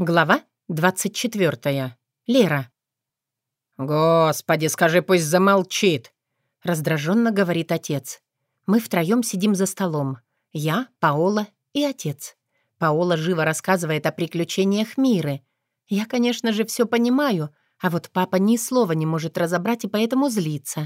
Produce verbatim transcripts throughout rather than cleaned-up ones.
Глава двадцать четвёртая. Лера. «Господи, скажи, пусть замолчит!» — раздраженно говорит отец. Мы втроем сидим за столом. Я, Паола и отец. Паола живо рассказывает о приключениях Миры. Я, конечно же, все понимаю, а вот папа ни слова не может разобрать и поэтому злится.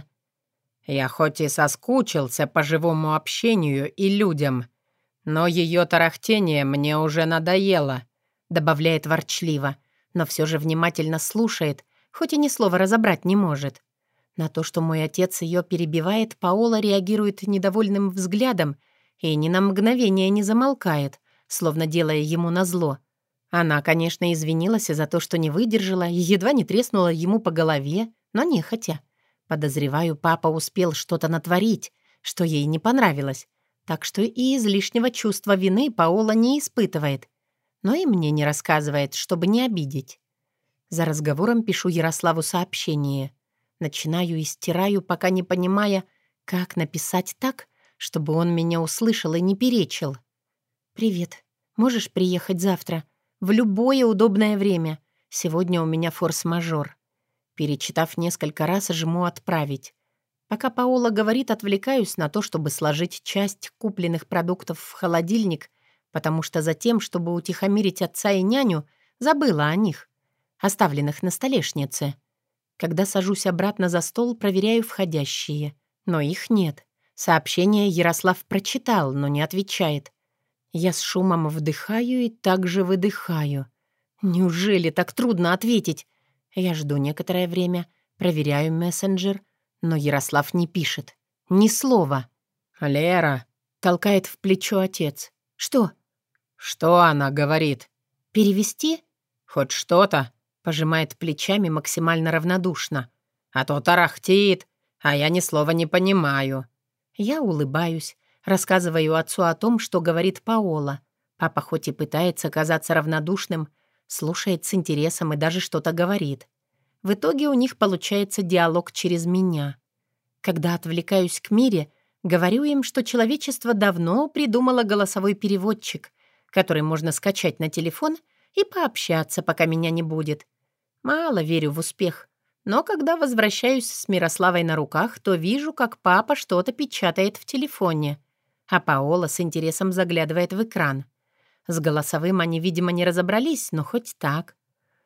«Я хоть и соскучился по живому общению и людям, но ее тарахтение мне уже надоело», — добавляет ворчливо, но все же внимательно слушает, хоть и ни слова разобрать не может. На то, что мой отец ее перебивает, Паола реагирует недовольным взглядом и ни на мгновение не замолкает, словно делая ему назло. Она, конечно, извинилась за то, что не выдержала и едва не треснула ему по голове, но нехотя. Подозреваю, папа успел что-то натворить, что ей не понравилось, так что и излишнего чувства вины Паола не испытывает, но и мне не рассказывает, чтобы не обидеть. За разговором пишу Ярославу сообщение. Начинаю и стираю, пока не понимая, как написать так, чтобы он меня услышал и не перечил. «Привет. Можешь приехать завтра? В любое удобное время. Сегодня у меня форс-мажор». Перечитав несколько раз, жму «Отправить». Пока Паола говорит, отвлекаюсь на то, чтобы сложить часть купленных продуктов в холодильник, потому что затем, чтобы утихомирить отца и няню, забыла о них, оставленных на столешнице. Когда сажусь обратно за стол, проверяю входящие. Но их нет. Сообщение Ярослав прочитал, но не отвечает. Я с шумом вдыхаю и также выдыхаю. Неужели так трудно ответить? Я жду некоторое время, проверяю мессенджер, но Ярослав не пишет. Ни слова. «Лера!» — толкает в плечо отец. «Что?» «Что она говорит?» «Перевести?» «Хоть что-то?» — пожимает плечами максимально равнодушно. «А то тарахтит, а я ни слова не понимаю». Я улыбаюсь, рассказываю отцу о том, что говорит Паола. Папа хоть и пытается казаться равнодушным, слушает с интересом и даже что-то говорит. В итоге у них получается диалог через меня. Когда отвлекаюсь к Мире, говорю им, что человечество давно придумало голосовой переводчик, который можно скачать на телефон и пообщаться, пока меня не будет. Мало верю в успех, но когда возвращаюсь с Мирославой на руках, то вижу, как папа что-то печатает в телефоне, а Паола с интересом заглядывает в экран. С голосовым они, видимо, не разобрались, но хоть так.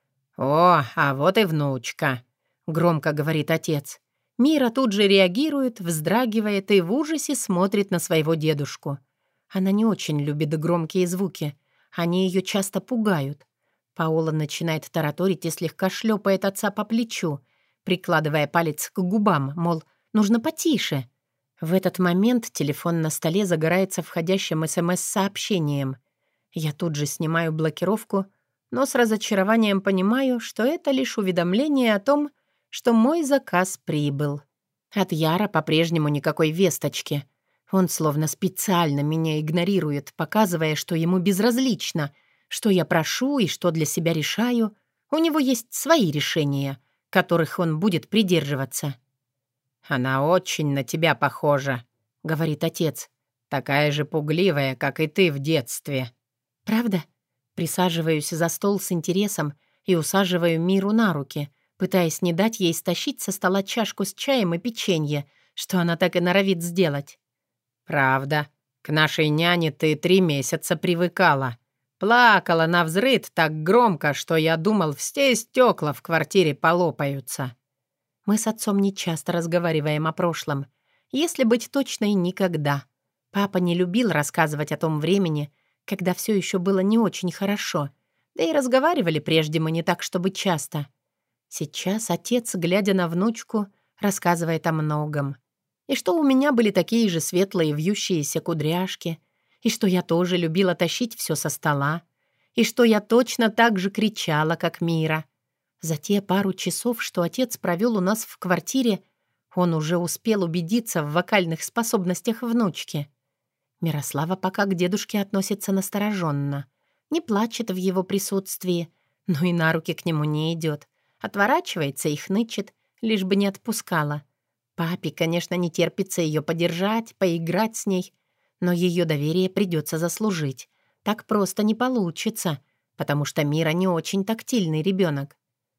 «О, а вот и внучка», — громко говорит отец. Мира тут же реагирует, вздрагивает и в ужасе смотрит на своего дедушку. Она не очень любит громкие звуки. Они ее часто пугают. Паола начинает тараторить и слегка шлепает отца по плечу, прикладывая палец к губам, мол, нужно потише. В этот момент телефон на столе загорается входящим СМС-сообщением. Я тут же снимаю блокировку, но с разочарованием понимаю, что это лишь уведомление о том, что мой заказ прибыл. От Яра по-прежнему никакой весточки. Он словно специально меня игнорирует, показывая, что ему безразлично, что я прошу и что для себя решаю. У него есть свои решения, которых он будет придерживаться. «Она очень на тебя похожа», — говорит отец. «Такая же пугливая, как и ты в детстве». «Правда?» Присаживаюсь за стол с интересом и усаживаю Миру на руки, пытаясь не дать ей стащить со стола чашку с чаем и печенье, что она так и норовит сделать. «Правда. К нашей няне ты три месяца привыкала. Плакала навзрыд так громко, что я думал, все стекла в квартире полопаются». Мы с отцом не часто разговариваем о прошлом. Если быть точной, никогда. Папа не любил рассказывать о том времени, когда все еще было не очень хорошо. Да и разговаривали прежде мы не так, чтобы часто. Сейчас отец, глядя на внучку, рассказывает о многом. И что у меня были такие же светлые вьющиеся кудряшки, и что я тоже любила тащить все со стола, и что я точно так же кричала, как Мира. За те пару часов, что отец провел у нас в квартире, он уже успел убедиться в вокальных способностях внучки. Мирослава пока к дедушке относится настороженно. Не плачет в его присутствии, но и на руки к нему не идет. Отворачивается и хнычет, лишь бы не отпускала. Папе, конечно, не терпится ее подержать, поиграть с ней, но ее доверие придется заслужить. Так просто не получится, потому что Мира не очень тактильный ребенок.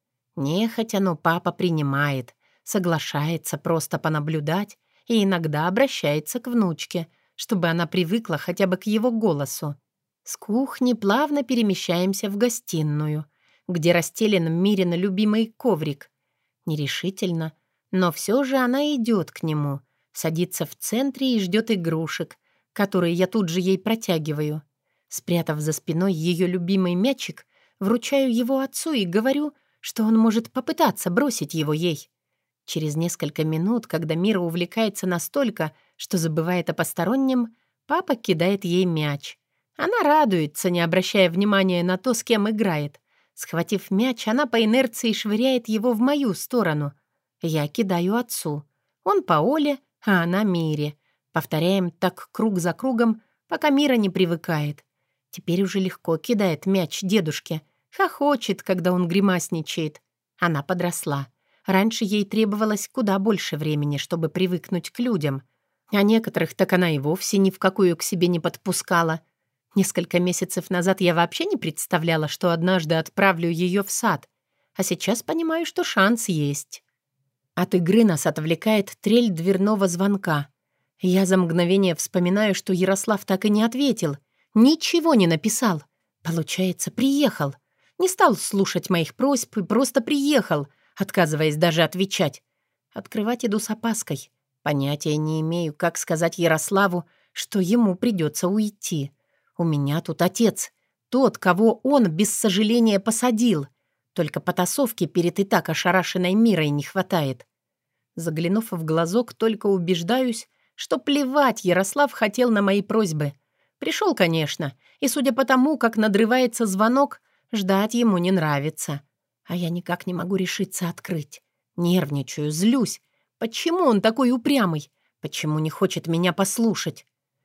Нехотя, но папа принимает, соглашается просто понаблюдать и иногда обращается к внучке, чтобы она привыкла хотя бы к его голосу. С кухни плавно перемещаемся в гостиную, где расстелен Мирин любимый коврик. Нерешительно, но все же она идет к нему, садится в центре и ждет игрушек, которые я тут же ей протягиваю. Спрятав за спиной ее любимый мячик, вручаю его отцу и говорю, что он может попытаться бросить его ей. Через несколько минут, когда Мира увлекается настолько, что забывает о постороннем, папа кидает ей мяч. Она радуется, не обращая внимания на то, с кем играет. Схватив мяч, она по инерции швыряет его в мою сторону. Я кидаю отцу. Он по Оле, а она Мире. Повторяем так круг за кругом, пока Мира не привыкает. Теперь уже легко кидает мяч дедушке. Хохочет, когда он гримасничает. Она подросла. Раньше ей требовалось куда больше времени, чтобы привыкнуть к людям. А некоторых так она и вовсе ни в какую к себе не подпускала. Несколько месяцев назад я вообще не представляла, что однажды отправлю ее в сад. А сейчас понимаю, что шанс есть. От игры нас отвлекает трель дверного звонка. Я за мгновение вспоминаю, что Ярослав так и не ответил. Ничего не написал. Получается, приехал. Не стал слушать моих просьб и просто приехал, отказываясь даже отвечать. Открывать иду с опаской. Понятия не имею, как сказать Ярославу, что ему придется уйти. У меня тут отец. Тот, кого он без сожаления посадил. Только потасовки перед и так ошарашенной Мирой не хватает. Заглянув в глазок, только убеждаюсь, что плевать Ярослав хотел на мои просьбы. Пришел, конечно, и, судя по тому, как надрывается звонок, ждать ему не нравится. А я никак не могу решиться открыть. Нервничаю, злюсь. Почему он такой упрямый? Почему не хочет меня послушать?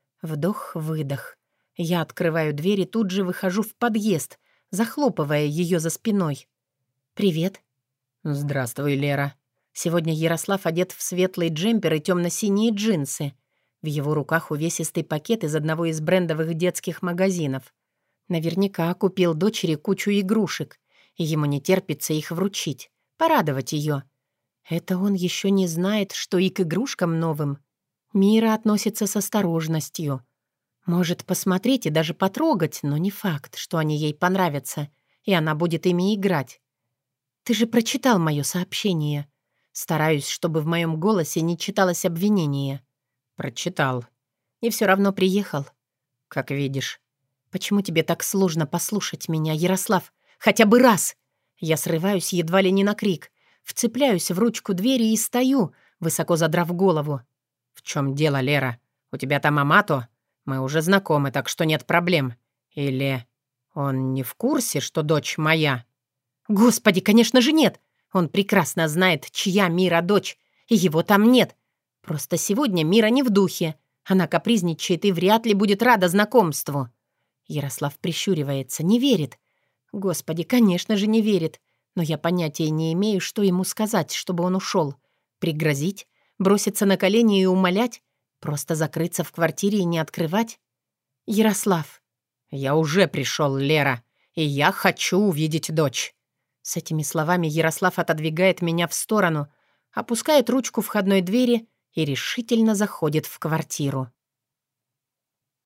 Вдох-выдох. Я открываю дверь и тут же выхожу в подъезд, захлопывая ее за спиной. «Привет». «Здравствуй, Лера». Сегодня Ярослав одет в светлый джемпер и темно-синие джинсы. В его руках увесистый пакет из одного из брендовых детских магазинов. Наверняка купил дочери кучу игрушек, и ему не терпится их вручить, порадовать ее. Это он еще не знает, что и к игрушкам новым Мира относится с осторожностью. Может посмотреть и даже потрогать, но не факт, что они ей понравятся, и она будет ими играть. «Ты же прочитал мое сообщение». Стараюсь, чтобы в моем голосе не читалось обвинение. «Прочитал». «И все равно приехал». «Как видишь». «Почему тебе так сложно послушать меня, Ярослав? Хотя бы раз!» Я срываюсь едва ли не на крик. Вцепляюсь в ручку двери и стою, высоко задрав голову. «В чем дело, Лера? У тебя там Амато? Мы уже знакомы, так что нет проблем. Или он не в курсе, что дочь моя?» «Господи, конечно же нет! Он прекрасно знает, чья Мира дочь, и его там нет. Просто сегодня Мира не в духе. Она капризничает и вряд ли будет рада знакомству». Ярослав прищуривается, не верит. Господи, конечно же не верит. Но я понятия не имею, что ему сказать, чтобы он ушел. Пригрозить? Броситься на колени и умолять? Просто закрыться в квартире и не открывать? «Ярослав». «Я уже пришел, Лера, и я хочу увидеть дочь». С этими словами Ярослав отодвигает меня в сторону, опускает ручку входной двери и решительно заходит в квартиру.